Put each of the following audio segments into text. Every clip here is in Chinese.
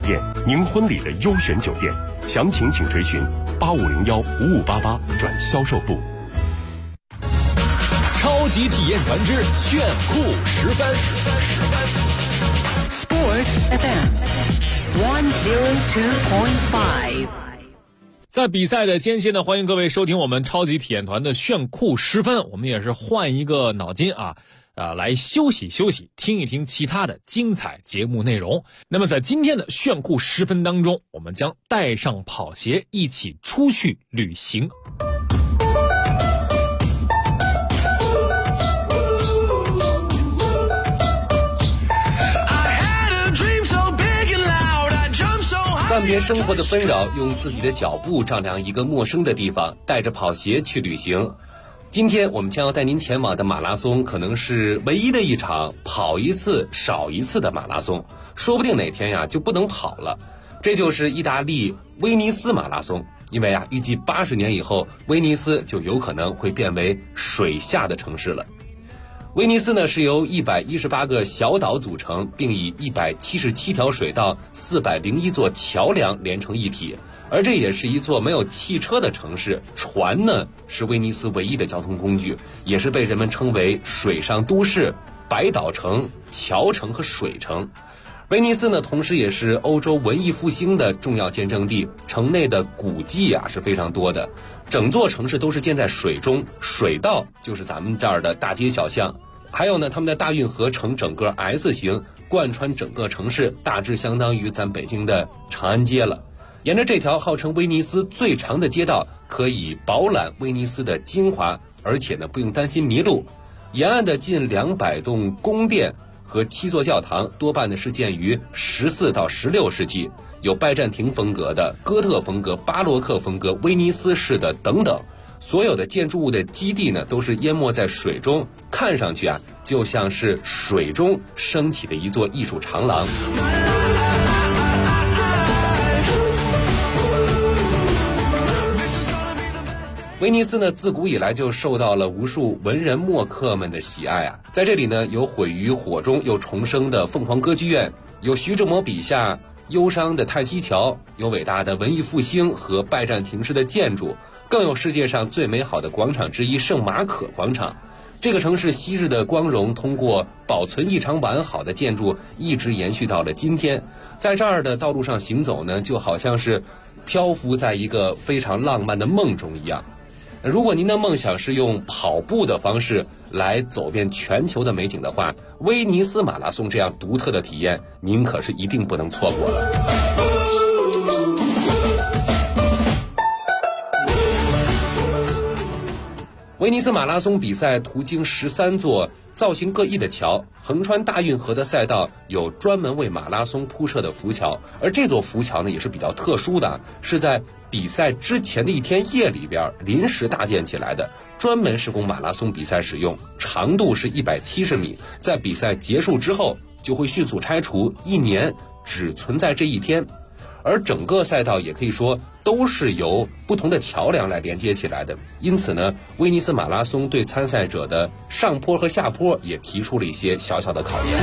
店，您婚礼的优选酒店。详情请垂询8501-5588转销售部。 超级体验团之炫酷10分。 Sports FM 102.5。 在比赛的间隙呢，欢迎各位收听我们超级体验团的炫酷10分。我们也是换一个脑筋来休息休息，听一听其他的精彩节目内容。那么在今天的炫酷10分当中，我们将带上跑鞋一起出去旅行。 暂别生活的纷扰，用自己的脚步丈量一个陌生的地方，带着跑鞋去旅行。今天我们将要带您前往的马拉松，可能是唯一的一场跑一次少一次的马拉松，说不定哪天就不能跑了。这就是意大利威尼斯马拉松，因为预计80年以后，威尼斯就有可能会变为水下的城市了。威尼斯呢是由118个小岛组成，并以177条水道、401座桥梁连成一体。而这也是一座没有汽车的城市，船呢是威尼斯唯一的交通工具，也是被人们称为水上都市、百岛城、桥城和水城。威尼斯呢同时也是欧洲文艺复兴的重要见证地，城内的古迹是非常多的，整座城市都是建在水中，水道就是咱们这儿的大街小巷。还有呢，他们的大运河呈整个 S 型贯穿整个城市，大致相当于咱北京的长安街了。沿着这条号称威尼斯最长的街道，可以饱览威尼斯的精华，而且呢不用担心迷路。沿岸的近200栋宫殿和7座教堂，多半呢是建于14到16世纪，有拜占庭风格的、哥特风格、巴洛克风格、威尼斯式的等等。所有的建筑物的基地呢都是淹没在水中，看上去就像是水中升起的一座艺术长廊。威尼斯呢自古以来就受到了无数文人墨客们的喜爱在这里呢有毁于火中又重生的凤凰歌剧院，有徐志摩笔下忧伤的叹息桥，有伟大的文艺复兴和拜占庭式的建筑，更有世界上最美好的广场之一圣马可广场。这个城市昔日的光荣通过保存异常完好的建筑一直延续到了今天。在这儿的道路上行走呢，就好像是漂浮在一个非常浪漫的梦中一样。如果您的梦想是用跑步的方式来走遍全球的美景的话，威尼斯马拉松这样独特的体验，您可是一定不能错过了。威尼斯马拉松比赛途经13座造型各异的桥，横穿大运河的赛道有专门为马拉松铺设的浮桥，而这座浮桥呢也是比较特殊的，是在比赛之前的一天夜里边临时搭建起来的，专门是供马拉松比赛使用，长度是170米，在比赛结束之后就会迅速拆除，1年只存在这一天。而整个赛道也可以说都是由不同的桥梁来连接起来的，因此呢，威尼斯马拉松对参赛者的上坡和下坡也提出了一些小小的考验。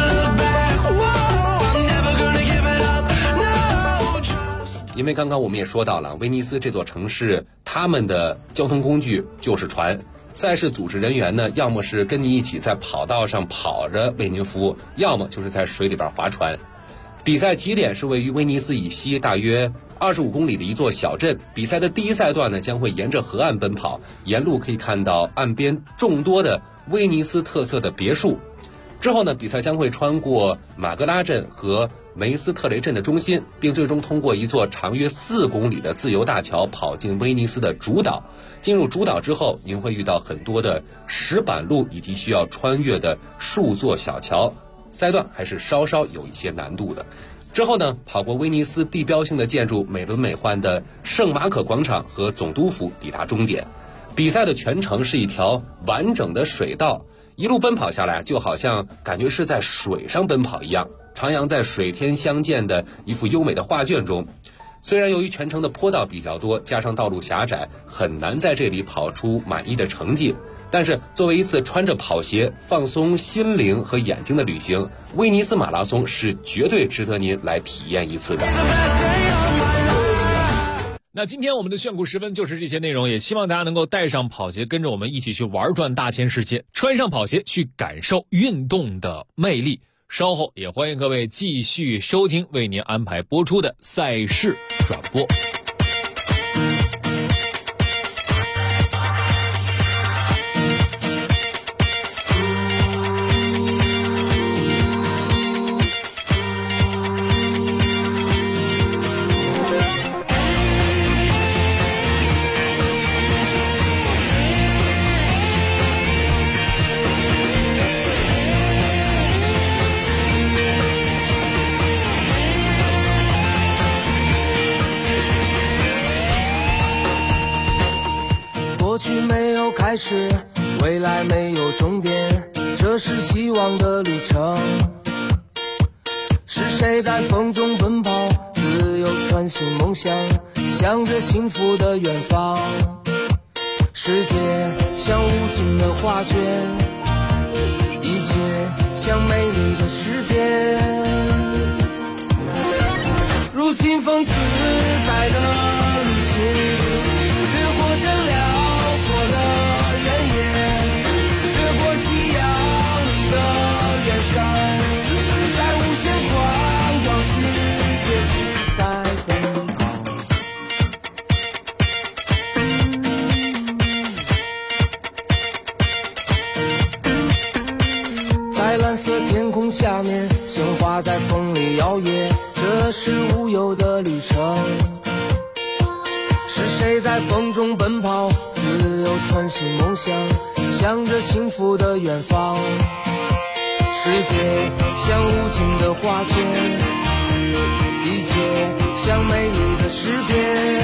因为刚刚我们也说到了，威尼斯这座城市他们的交通工具就是船，赛事组织人员呢，要么是跟你一起在跑道上跑着为您服务，要么就是在水里边划船。比赛起点是位于威尼斯以西大约25公里的一座小镇，比赛的第一赛段呢将会沿着河岸奔跑，沿路可以看到岸边众多的威尼斯特色的别墅。之后呢，比赛将会穿过马格拉镇和梅斯特雷镇的中心，并最终通过一座长约4公里的自由大桥跑进威尼斯的主岛。进入主岛之后，您会遇到很多的石板路以及需要穿越的数座小桥，赛段还是稍稍有一些难度的。之后呢，跑过威尼斯地标性的建筑美轮美奂的圣马可广场和总督府，抵达终点。比赛的全程是一条完整的水道，一路奔跑下来就好像感觉是在水上奔跑一样，徜徉在水天相间的一幅优美的画卷中。虽然由于全程的坡道比较多，加上道路狭窄，很难在这里跑出满意的成绩， 但是作为一次穿着跑鞋放松心灵和眼睛的旅行，威尼斯马拉松是绝对值得您来体验一次的。 那今天我们的炫酷时分就是这些内容，也希望大家能够带上跑鞋，跟着我们一起去玩转大千世界，穿上跑鞋去感受运动的魅力。稍后也欢迎各位继续收听为您安排播出的赛事转播。 开始，未来没有终点，这是希望的旅程。是谁在风中奔跑，自由穿行梦想，向着幸福的远方。世界像无尽的画卷，一切像美丽的诗篇，如清风自在的旅行，越过这辽阔的原野，越过夕阳里的远山，在无限宽广世界自在奔跑。在蓝色天空下面，鲜花在风里摇曳，这是无忧的旅程。是谁在风中奔跑，自由穿行梦想，向着幸福的远方。世界像无尽的画卷，一切像美丽的诗篇，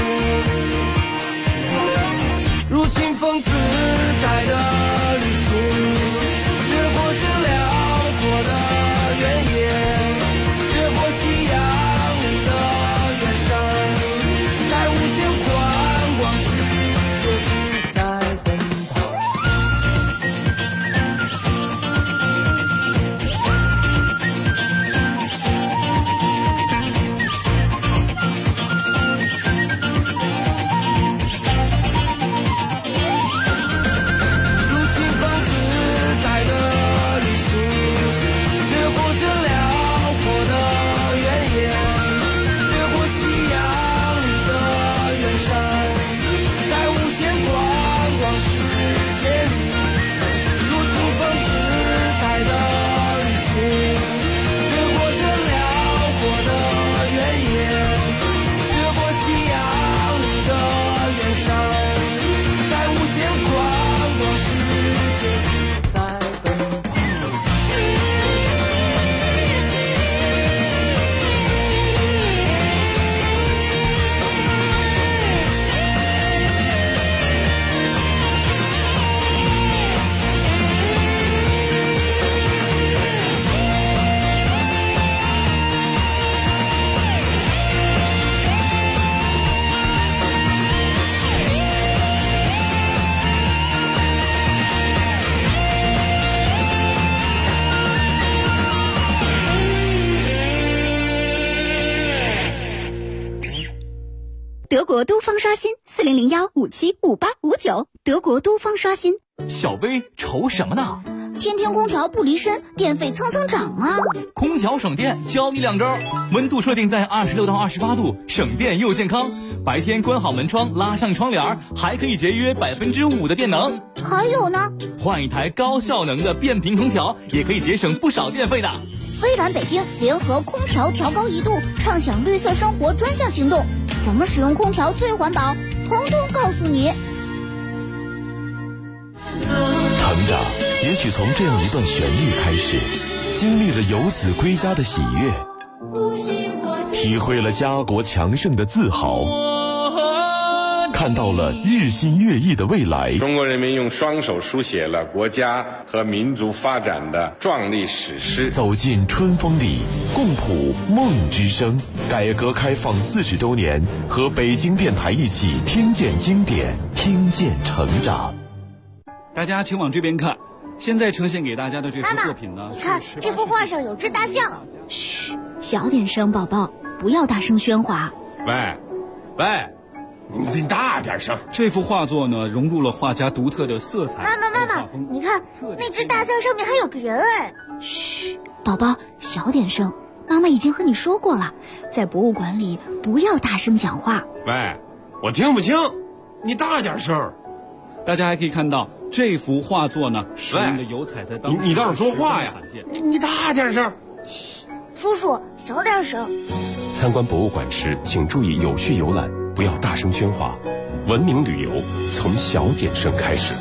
如清风自在的旅行，越过这辽阔的原野，越过夕阳里的远山，在无限宽广世界自在奔跑。如清风自在的旅行，越过这辽阔的原野，越过夕阳里的远山，在无限宽广世界里，如清风自在的旅行，越过这辽阔的原野，越过夕阳里的远山，在无限宽广世界自在奔跑。 德国都方刷新4001575859，德国都方刷新。 小薇愁什么呢？ 天天空调不离身，电费蹭蹭涨啊！ 空调省电，教你2招：温度设定在26到28度，省电又健康；白天关好门窗，拉上窗帘，还可以节约5%的电能。 还有呢， 换一台高效能的变频空调，也可以节省不少电费的。 微软北京联合空调调高1度，畅享绿色生活专项行动，怎么使用空调最环保，通通告诉你。 成长也许从这样一段旋律开始，经历了游子归家的喜悦，体会了家国强盛的自豪，看到了日新月异的未来。 中国人民用双手书写了国家和民族发展的壮丽史诗。 走进春风里，共谱梦之声。改革开放40周年，和北京电台一起听见经典，听见成长。 大家请往这边看，现在呈现给大家的这幅作品呢， 你看这幅画上有只大象。 嘘，小点声，宝宝，不要大声喧哗。 喂，你大点声。 这幅画作呢，融入了画家独特的色彩。 妈妈，你看那只大象上面还有个人哎。 嘘，宝宝，小点声。妈妈已经和你说过了，在博物馆里不要大声讲话。 喂，我听不清，你大点声。 大家还可以看到这幅画作呢，使用的油彩在当中你倒是说话呀！你大点声。 嘘，叔叔小点声。 参观博物馆时，请注意有序游览，不要大声喧哗。文明旅游从小点声开始。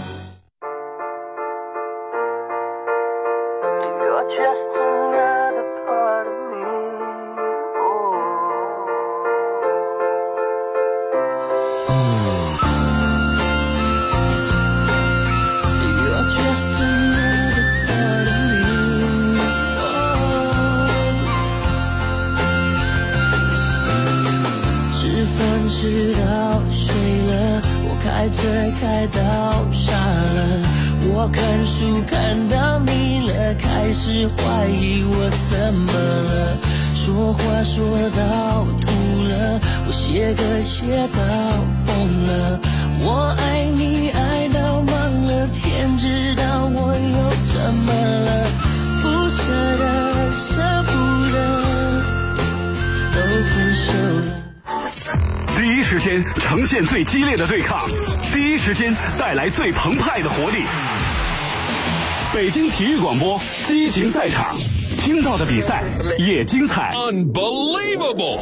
直到睡了，我开车开到傻了，我看书看到腻了，开始怀疑我怎么了，说话说到吐了，我写歌写到疯了，我爱你爱到忘了，天知道我又怎么了，不舍得舍不得，都分手了。 第一时间呈现最激烈的对抗，第一时间带来最澎湃的活力。北京体育广播激情赛场，听到的比赛也精彩。 Unbelievable！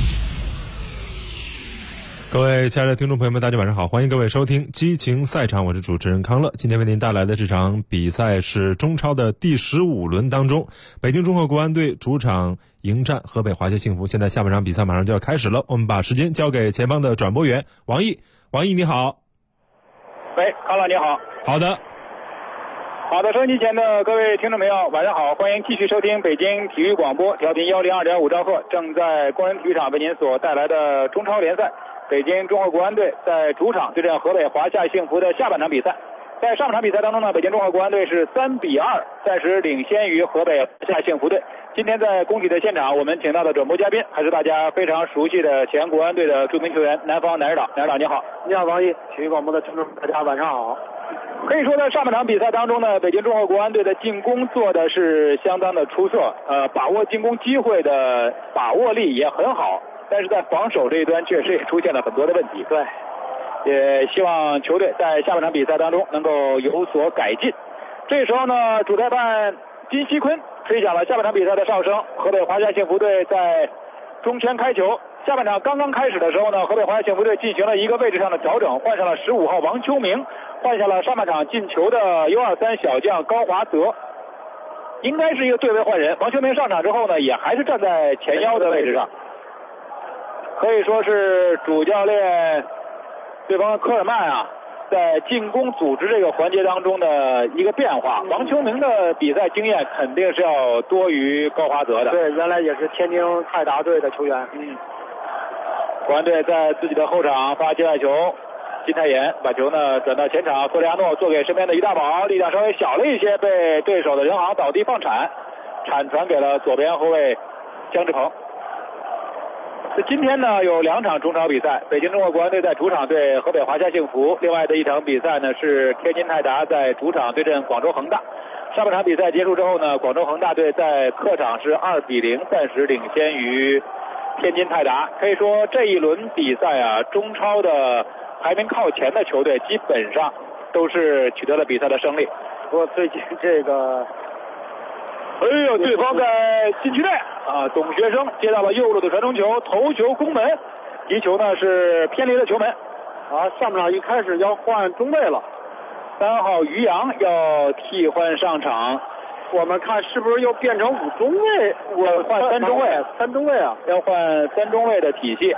各位亲爱的听众朋友们，大家晚上好，欢迎各位收听激情赛场，我是主持人康乐。今天为您带来的这场比赛是中超的第15轮当中，北京中赫国安队主场迎战河北华夏幸福。现在下半场比赛马上就要开始了，我们把时间交给前方的转播员王毅。王毅你好。 喂，康乐你好。 好的。 好的，收音机前的各位听众朋友晚上好，欢迎继续收听北京体育广播，调频102.5兆赫，正在工人体育场为您所带来的中超联赛，北京中赫国安队在主场对阵河北华夏幸福的下半场比赛。在上半场比赛当中呢，北京中赫国安队是3-2，暂时领先于河北华夏幸福队。今天在工体的现场，我们请到的转播嘉宾还是大家非常熟悉的前国安队的著名球员南方南指导。南指导你好。 你好，王毅，体育广播的听众大家晚上好。 可以说在上半场比赛当中呢，北京中赫国安队的进攻做的是相当的出色，把握进攻机会的把握力也很好，但是在防守这一端确实也出现了很多的问题。 对， 也希望球队在下半场比赛当中能够有所改进。这时候呢，主裁判金锡坤吹响了下半场比赛的哨声，河北华夏幸福队在中圈开球。下半场刚刚开始的时候呢，河北华夏幸福队进行了一个位置上的调整，换上了15号王秋明，换下了上半场进球的 U23 小将高华泽，应该是一个对位换人。王秋明上场之后呢，也还是站在前腰的位置上，可以说是主教练对方的科尔曼啊，在进攻组织这个环节当中的一个变化。王秋明的比赛经验肯定是要多于高华泽的。 对，原来也是天津泰达队的球员。 国安队在自己的后场发接外球，金泰妍把球呢转到前场，索里亚诺做给身边的于大宝，力量稍微小了一些，被对手的人行倒地放铲，铲传给了左边后卫姜志鹏。今天呢有2场中超比赛，北京中赫国安队在主场对河北华夏幸福，另外的一场比赛呢是天津泰达在主场对阵广州恒大。上半场比赛结束之后呢，广州恒大队在客场是2-0，暂时领先于天津泰达。可以说这一轮比赛啊，中超的排名靠前的球队基本上都是取得了比赛的胜利。 不过最近这个， 对方在禁区内啊，董学生接到了右路的传中球，头球攻门，击球呢是偏离了球门。 上半场一开始要换中卫了 ，3号于洋要替换上场。 我们看是不是又变成5中卫？ 我换3中卫 ，3中卫啊， 要换3中卫的体系。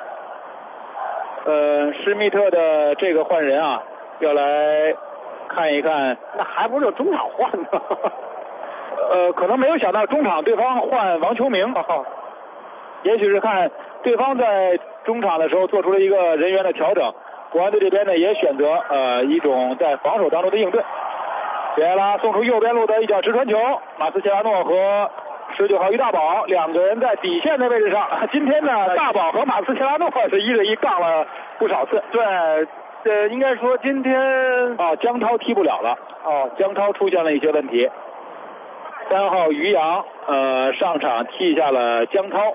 施密特的这个换人啊，要来看一看。 那还不是中场换吗？ 可能没有想到中场对方换王秋明，也许是看对方在中场的时候做出了一个人员的调整。国安队这边呢也选择一种在防守当中的应对。 别埃拉送出右边路的一脚直传球，马斯切拉诺和19号于大宝两个人在底线的位置上。今天呢，大宝和马斯切拉诺是1对1杠了不少次。 对，应该说今天江涛踢不了了。江涛出现了一些问题。3号于洋上场替下了江涛。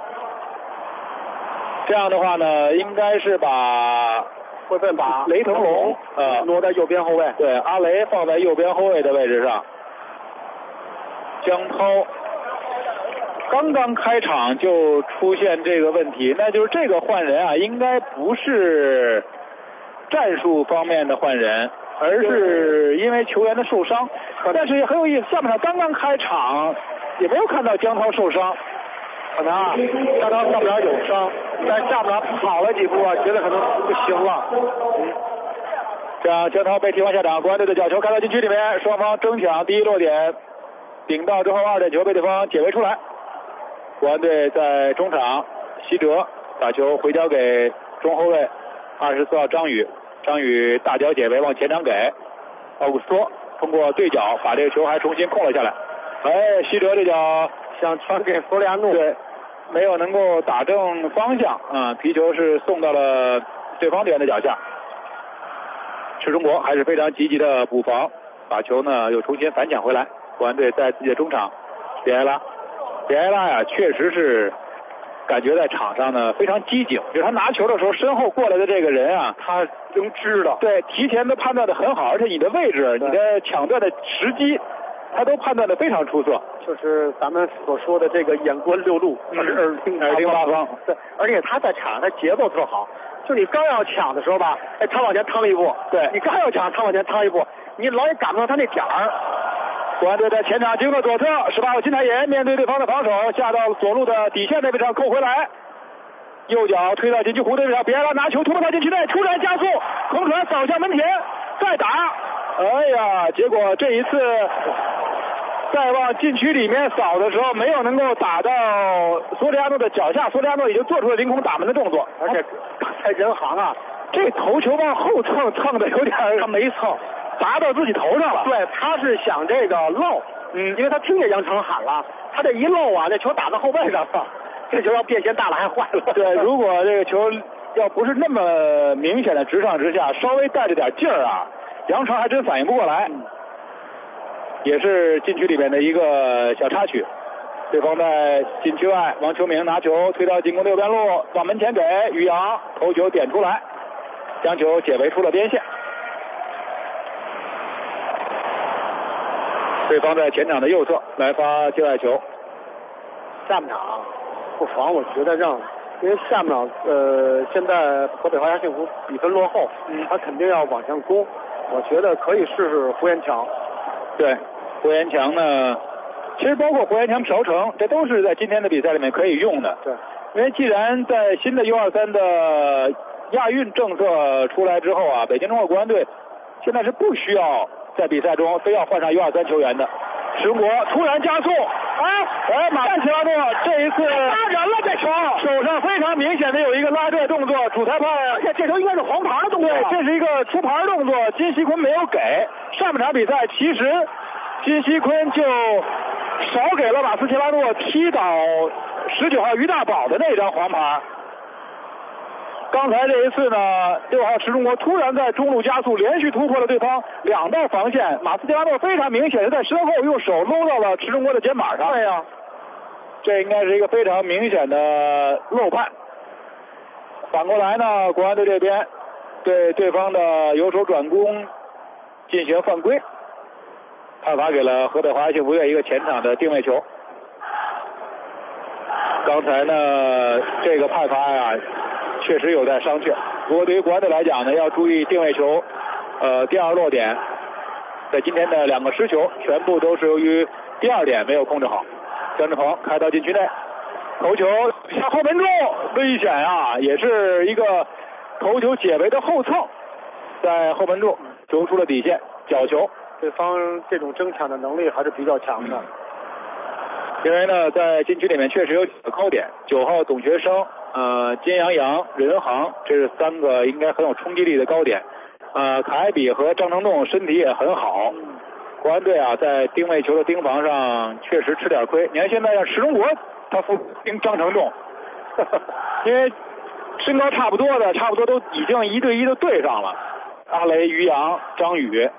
这样的话呢，应该是会把雷腾龙挪在右边后卫。 对，阿雷放在右边后卫的位置上。江涛刚刚开场就出现这个问题，那就是这个换人啊，应该不是战术方面的换人，而是因为球员的受伤。但是也很有意思，下半场刚刚开场也没有看到江涛受伤。 可能江涛上边有伤，但下半场跑了几步啊，觉得可能不行了。 这样江涛被替换下场，国安队的角球开到禁区里面，双方争抢第一落点，顶到之后2点球被对方解围出来。国安队在中场，西哲把球回交给中后卫24号张宇，张宇大脚解围往前场给奥古斯托，通过对角把这个球还重新控了下来。西哲这脚想传给弗利亚诺， 对，没有能够打正方向皮球是送到了对方队员的脚下。赤中国还是非常积极的补防，把球呢又重新反抢回来。国安队在自己的中场，别埃拉呀，确实是感觉在场上呢非常机警，就是他拿球的时候，身后过来的这个人啊， 他能知道， 对，提前都判断的很好，而且你的位置、你的抢断的时机，他都判断的非常出色。 就是咱们所说的这个眼观六路，耳听八方。对，而且他在场上他节奏特好，就你刚要抢的时候吧，他往前趟一步，对你刚要抢，他往前趟一步，你老也赶不上他那点儿。国安队在前场经过左侧，18号金泰妍面对对方的防守，下到左路的底线那位上扣回来，右脚推到禁区弧的位置上，别埃拉拿球突破到禁区内，突然加速，横传扫向门前，再打，结果这一次再往禁区里面扫的时候，没有能够打到索里亚诺的脚下，索里亚诺已经做出了凌空打门的动作， 而且刚才人行啊， 这头球往后蹭的有点，他没蹭。砸到自己头上了， 对，他是想这个漏，因为他听见杨成喊了，他这一漏啊，这球打到后背上了，这球要变线大了还坏了。 对，如果这个球要不是那么明显的直上直下，稍微带着点劲儿啊，杨成还真反应不过来。也是禁区里面的一个小插曲，对方在禁区外，王秋明拿球推到进攻右边路，往门前给于洋，头球点出来，将球解围出了边线。对方在前场的右侧来发界外球。 下半场不妨我觉得因为下半场现在河北华夏幸福比分落后，他肯定要往前攻，我觉得可以试试胡延强。 对，胡延强呢，其实包括胡延强、朴成，这都是在今天的比赛里面可以用的。 对， 因为既然在新的 U23的亚运政策出来之后啊，北京中国国安队现在是不需要在比赛中非要换上U23球员的。石中国突然加速，马切拉诺这一次拉人了，这球手上非常明显的有一个拉拽动作，主裁判， 而且这球应该是黄牌的动作， 对，这是一个出牌动作，金锡坤没有给。上半场比赛其实金锡坤就少给了马斯切拉诺踢倒19号于大宝的那张黄牌。刚才这一次呢，6号石中国突然在中路加速，连续突破了对方2道防线，马斯切拉诺非常明显的在身后用手搂到了石中国的肩膀上。 对呀， 这应该是一个非常明显的漏判。反过来呢，国安队这边对对方的右手转攻进行犯规，判罚给了河北华夏幸福队一个前场的定位球。刚才呢，这个判罚呀，确实有待商榷。不过对于国安队来讲呢，要注意定位球，第二落点，在今天的2个失球，全部都是由于第2点没有控制好。姜志鹏开到禁区内，头球向后门柱，危险啊！也是一个头球解围的后蹭，在后门柱球出了底线，角球。 对方这种争抢的能力还是比较强的。 因为呢，在禁区里面确实有几个高点，9号董学生、金阳洋、任航，这是3个应该很有冲击力的高点。凯比和张成栋身体也很好， 国安队啊，在定位球的盯防上确实吃点亏。你看现在像石中国，他负盯张成栋，因为身高差不多都已经1对1的对上了。阿雷、于洋、张宇，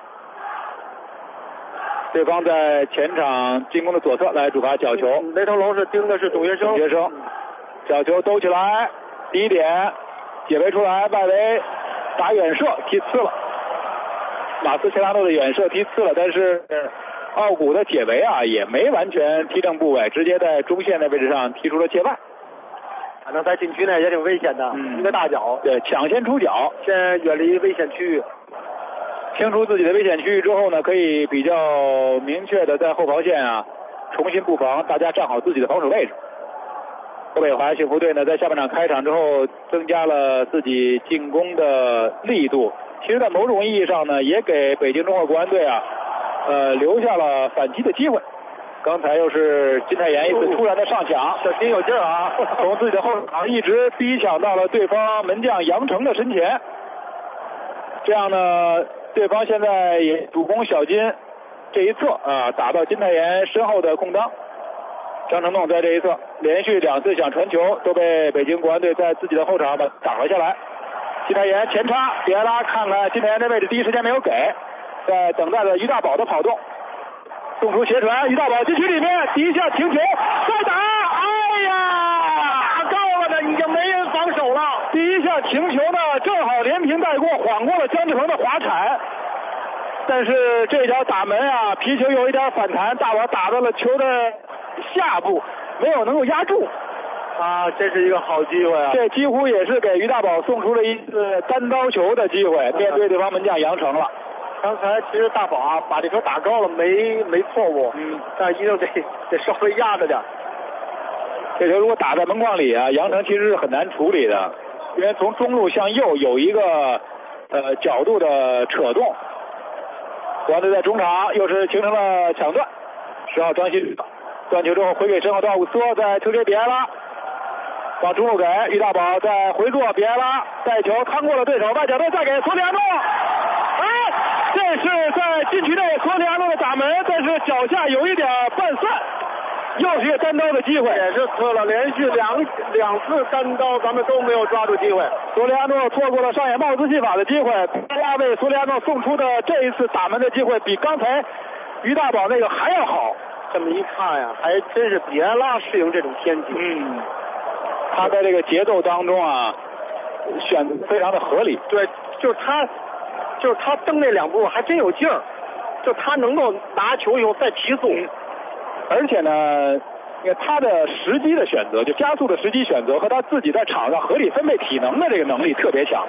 对方在前场进攻的左侧来主罚角球。 雷腾龙是盯的是董学生， 角球兜起来，第一点解围出来，外围打远射踢刺了。马斯切拉诺的远射踢刺了，但是奥古的解围啊也没完全踢正部位，直接在中线的位置上踢出了界外。 反正在禁区内也挺危险的，一个大脚， 对，抢先出脚， 先远离危险区域， 清除自己的危险区域之后呢，可以比较明确的在后防线啊重新布防，大家站好自己的防守位置。河北华夏幸福队呢，在下半场开场之后增加了自己进攻的力度，其实在某种意义上呢，也给北京中赫国安队啊留下了反击的机会。刚才又是金泰妍一次突然的上抢， 小心有劲儿啊！ 从自己的后场一直逼抢到了对方门将杨成的身前，这样呢，对方现在也主攻小金这一侧啊，打到金泰妍身后的空当。张成栋在这一侧连续2次想传球，都被北京国安队在自己的后场把挡了下来。金泰妍前插，比埃拉看看金泰妍的位置，第一时间没有给，在等待着于大宝的跑动。送出斜传，于大宝禁区里面第一下停球，再打，哎呀， 打够了的，已经没人防守了。 第一下停球呢，正好连平带过，晃过了姜志鹏的滑铲。但是这脚打门啊，皮球有一点反弹，大宝打到了球的下部，没有能够压住。 啊，这是一个好机会啊！ 这几乎也是给于大宝送出了一次单刀球的机会，面对对方门将杨成了。 刚才其实大宝啊把这球打高了，没错误，但一定得稍微压着点。 这球如果打在门框里啊，杨成其实是很难处理的，因为从中路向右有一个角度的扯动。国安队在中场又是形成了抢断，10号张鑫断球之后回给身后的奥古斯托，再推给比埃拉，往中路给于大宝，再回做比埃拉带球趟过了对手，外角队再给索里亚诺。这是在禁区内索里亚诺的打门，但是脚下有一点半散，又是一个单刀的机会， 也是错了，连续两次单刀，咱们都没有抓住机会。 索里亚诺错过了上演帽子戏法的机会，比拉为索里亚诺送出的这一次打门的机会，比刚才于大宝那个还要好。 这么一看呀，还真是比埃拉适应这种天气。 他在这个节奏当中啊，选择非常的合理。 对，就是他蹬那2步还真有劲儿，就他能够拿球以后再提速， 而且呢，他的时机的选择，就加速的时机选择和他自己在场上合理分配体能的这个能力特别强。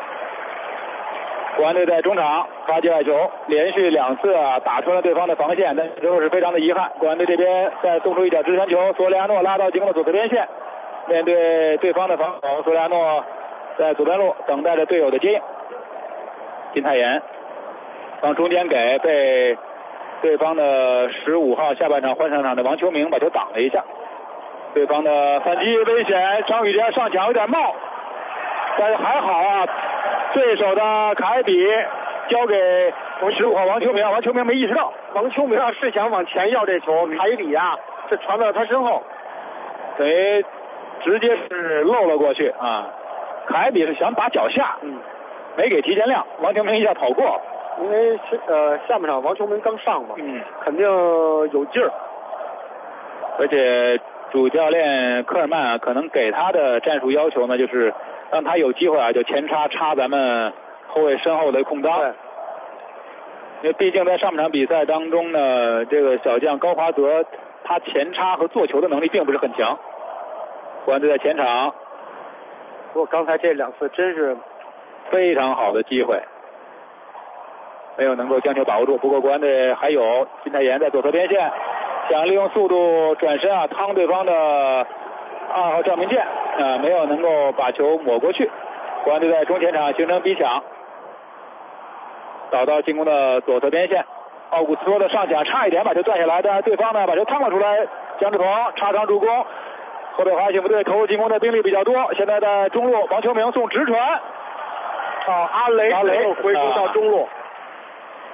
国安队在中场发界外球，连续2次啊打穿了对方的防线，但最后是非常的遗憾。国安队这边再送出一脚直传球，索里亚诺拉到进攻的左侧边线，面对对方的防守，索里亚诺在左边路等待着队友的接应。金泰妍往中间给，被对方的15号下半场换上场的王秋明把球挡了一下，对方的反击危险，张宇杰上抢有点冒，但是还好啊，对手的凯比交给15号王秋明，王秋明没意识到， 王秋明是想往前要这球，凯比啊这传到他身后， 等于直接是漏了过去啊，凯比是想打脚下，没给提前亮，王秋明一下跑过。 因为下半场王秋明刚上嘛，肯定有劲儿， 而且主教练科尔曼啊，可能给他的战术要求呢，就是让他有机会啊，就前插咱们后卫身后的空当。因为毕竟在上半场比赛当中呢，这个小将高华泽他前插和做球的能力并不是很强。国安队在前场， 不过刚才这2次真是非常好的机会，没有能够将球把握住。不过国安队还有金泰妍在左侧边线，想利用速度转身啊，趟对方的2号赵明剑，没有能够把球抹过去。国安队在中前场形成逼抢，导到进攻的左侧边线，奥古斯托的上抢差一点把球断下来，但是对方呢把球趟了出来，姜志鹏插上助攻。河北华夏幸福队投入进攻的兵力比较多，现在在中路王秋明送直传， 阿雷回攻到中路。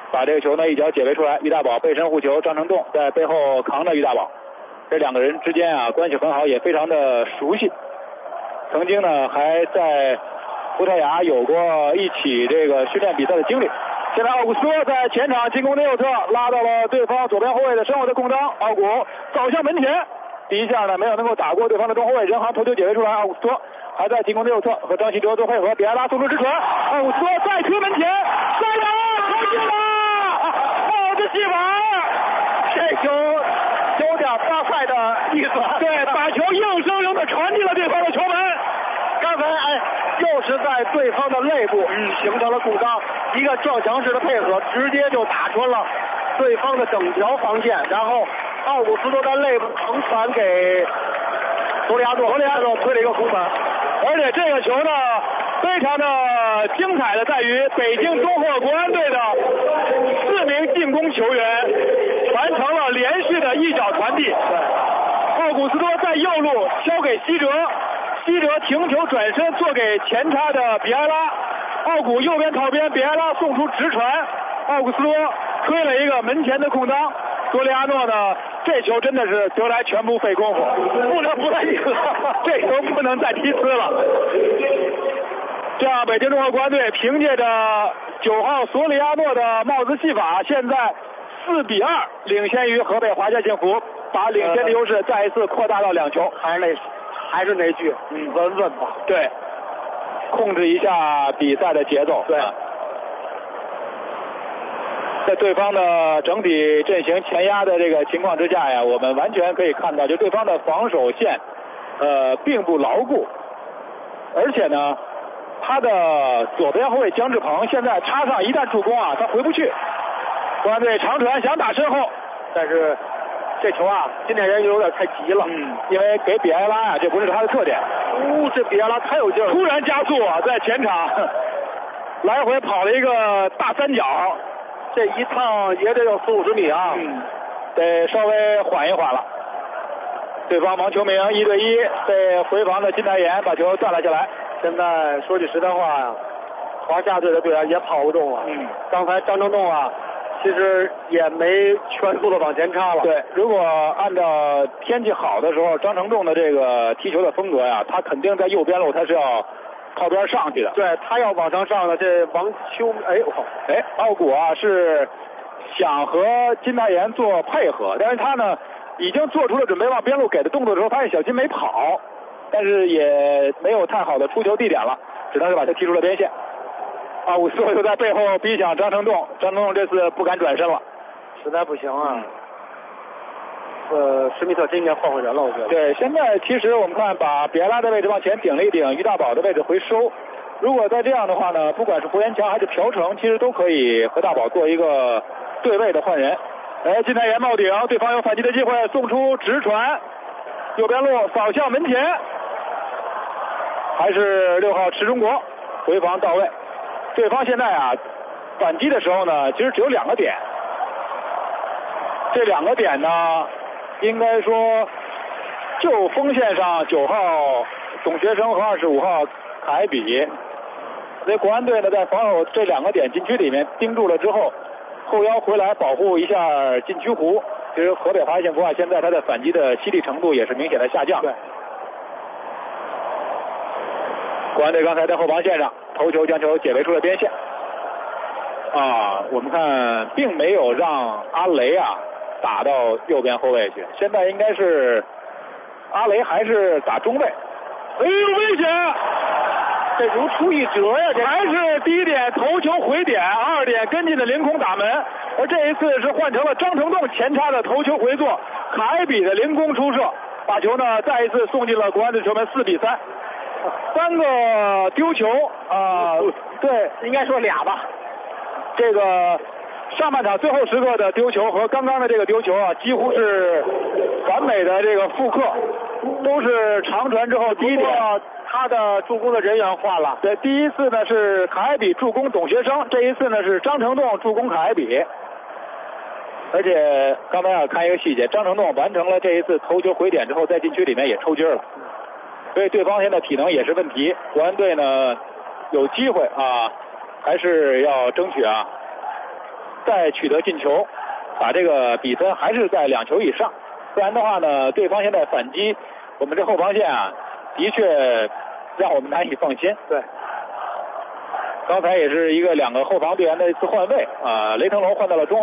把这个球呢一脚解围出来，于大宝背身护球，张成栋在背后扛着于大宝。这两个人之间啊关系很好，也非常的熟悉。曾经呢还在葡萄牙有过一起这个训练比赛的经历。现在奥古斯托在前场进攻的右侧拉到了对方左边后卫的身后的空当，奥古走向门前，第一下呢没有能够打过对方的中后卫，人行头球解围出来，奥古斯托还在进攻的右侧和张稀哲做配合，比埃拉送出直传，奥古斯托再推门前，再打，投进了，帽子戏法，这球有点巴塞的意思，对，把球硬生生的传进了对方的球门。刚才又是在对方的肋部形成了空当，一个撞墙式的配合，直接就打穿了对方的整条防线，然后奥古斯托在肋部横传给索里亚诺推了一个空门。而且这个球呢非常的精彩的在于北京东赫国安队的4名进攻球员完成了连续的一脚传递，奥古斯托在右路敲给西哲，西哲停球转身做给前插的比埃拉，奥古右边靠边，比埃拉送出直传，奥古斯托推了一个门前的空当，索里亚诺呢这球真的是得来全不费功夫，不能不再踢了，这球不能再踢呲了。这样北京东赫国安队凭借着9号索里亚诺的帽子戏法，现在4-2领先于河北华夏幸福，把领先的优势再一次扩大到2球。还是那句，稳稳吧。对，控制一下比赛的节奏。对，在对方的整体阵型前压的这个情况之下呀，我们完全可以看到，就对方的防守线，并不牢固，而且呢，他的左边后卫姜志鹏现在插上一旦助攻啊，他回不去。国安队长传想打身后，但是这球啊，今天人有点太急了，因为给比埃拉呀，这不是他的特点。这比埃拉太有劲了，突然加速啊，在前场来回跑了一个大三角，这一趟也得有40-50米啊，得稍微缓一缓了。对方王秋明1对1被回防的金泰妍把球占了下来。现在说句实在话呀，华夏队的队员也跑不动了。刚才张成栋啊，其实也没全速的往前插了。对，如果按照天气好的时候，张成栋的这个踢球的风格呀，他肯定在右边路他是要靠边上去的。对，他要往上的这王秋，奥古啊是想和金泰妍做配合，但是他呢已经做出了准备往边路给的动作的时候，发现小金没跑，但是也没有太好的出球地点了，只能是把他踢出了边线。奥古斯托又在背后逼抢张成栋，张成栋这次不敢转身了，实在不行啊。施密特真应该换人了，我觉得。对，现在其实我们看把比埃拉的位置往前顶了一顶，于大宝的位置回收。如果再这样的话呢，不管是胡延强还是朴成，其实都可以和大宝做一个对位的换人。金泰妍冒顶，对方有反击的机会，送出直传，右边路扫向门前，还是6号池中国回防到位。对方现在啊反击的时候呢，其实只有2个点，这2个点呢，应该说就锋线上9号董学生和25号凯比，所以国安队呢在防守这2个点禁区里面盯住了之后，后腰回来保护一下禁区弧。其实河北华夏幸福啊，现在他的反击的犀利程度也是明显的下降。对，国安队刚才在后防线上头球将球解围出了边线。我们看并没有让阿雷啊打到右边后卫去，现在应该是阿雷还是打中卫。危险！这如出一辙呀！这还是第1点头球回点，2点跟进的凌空打门，而这一次是换成了张成栋前插的头球回做，凯比的凌空出射，把球呢再一次送进了国安队球门，4-3。3个丢球对，应该说俩吧。这个上半场最后时刻的丢球和刚刚的这个丢球啊，几乎是完美的这个复刻，都是长传之后第1点。他的助攻的人员换了，对，第一次呢是凯比助攻董学生，这一次呢是张成栋助攻凯比。而且刚才看一个细节，张成栋完成了这一次头球回点之后，在禁区里面也抽筋了，所以对方现在体能也是问题。国安队呢有机会啊，还是要争取啊， 再取得进球，把这个比分还是在2球以上。不然的话呢，对方现在反击，我们这后防线啊，的确让我们难以放心。 对。 刚才也是2个后防队员的一次换位啊，雷腾龙换到了中后。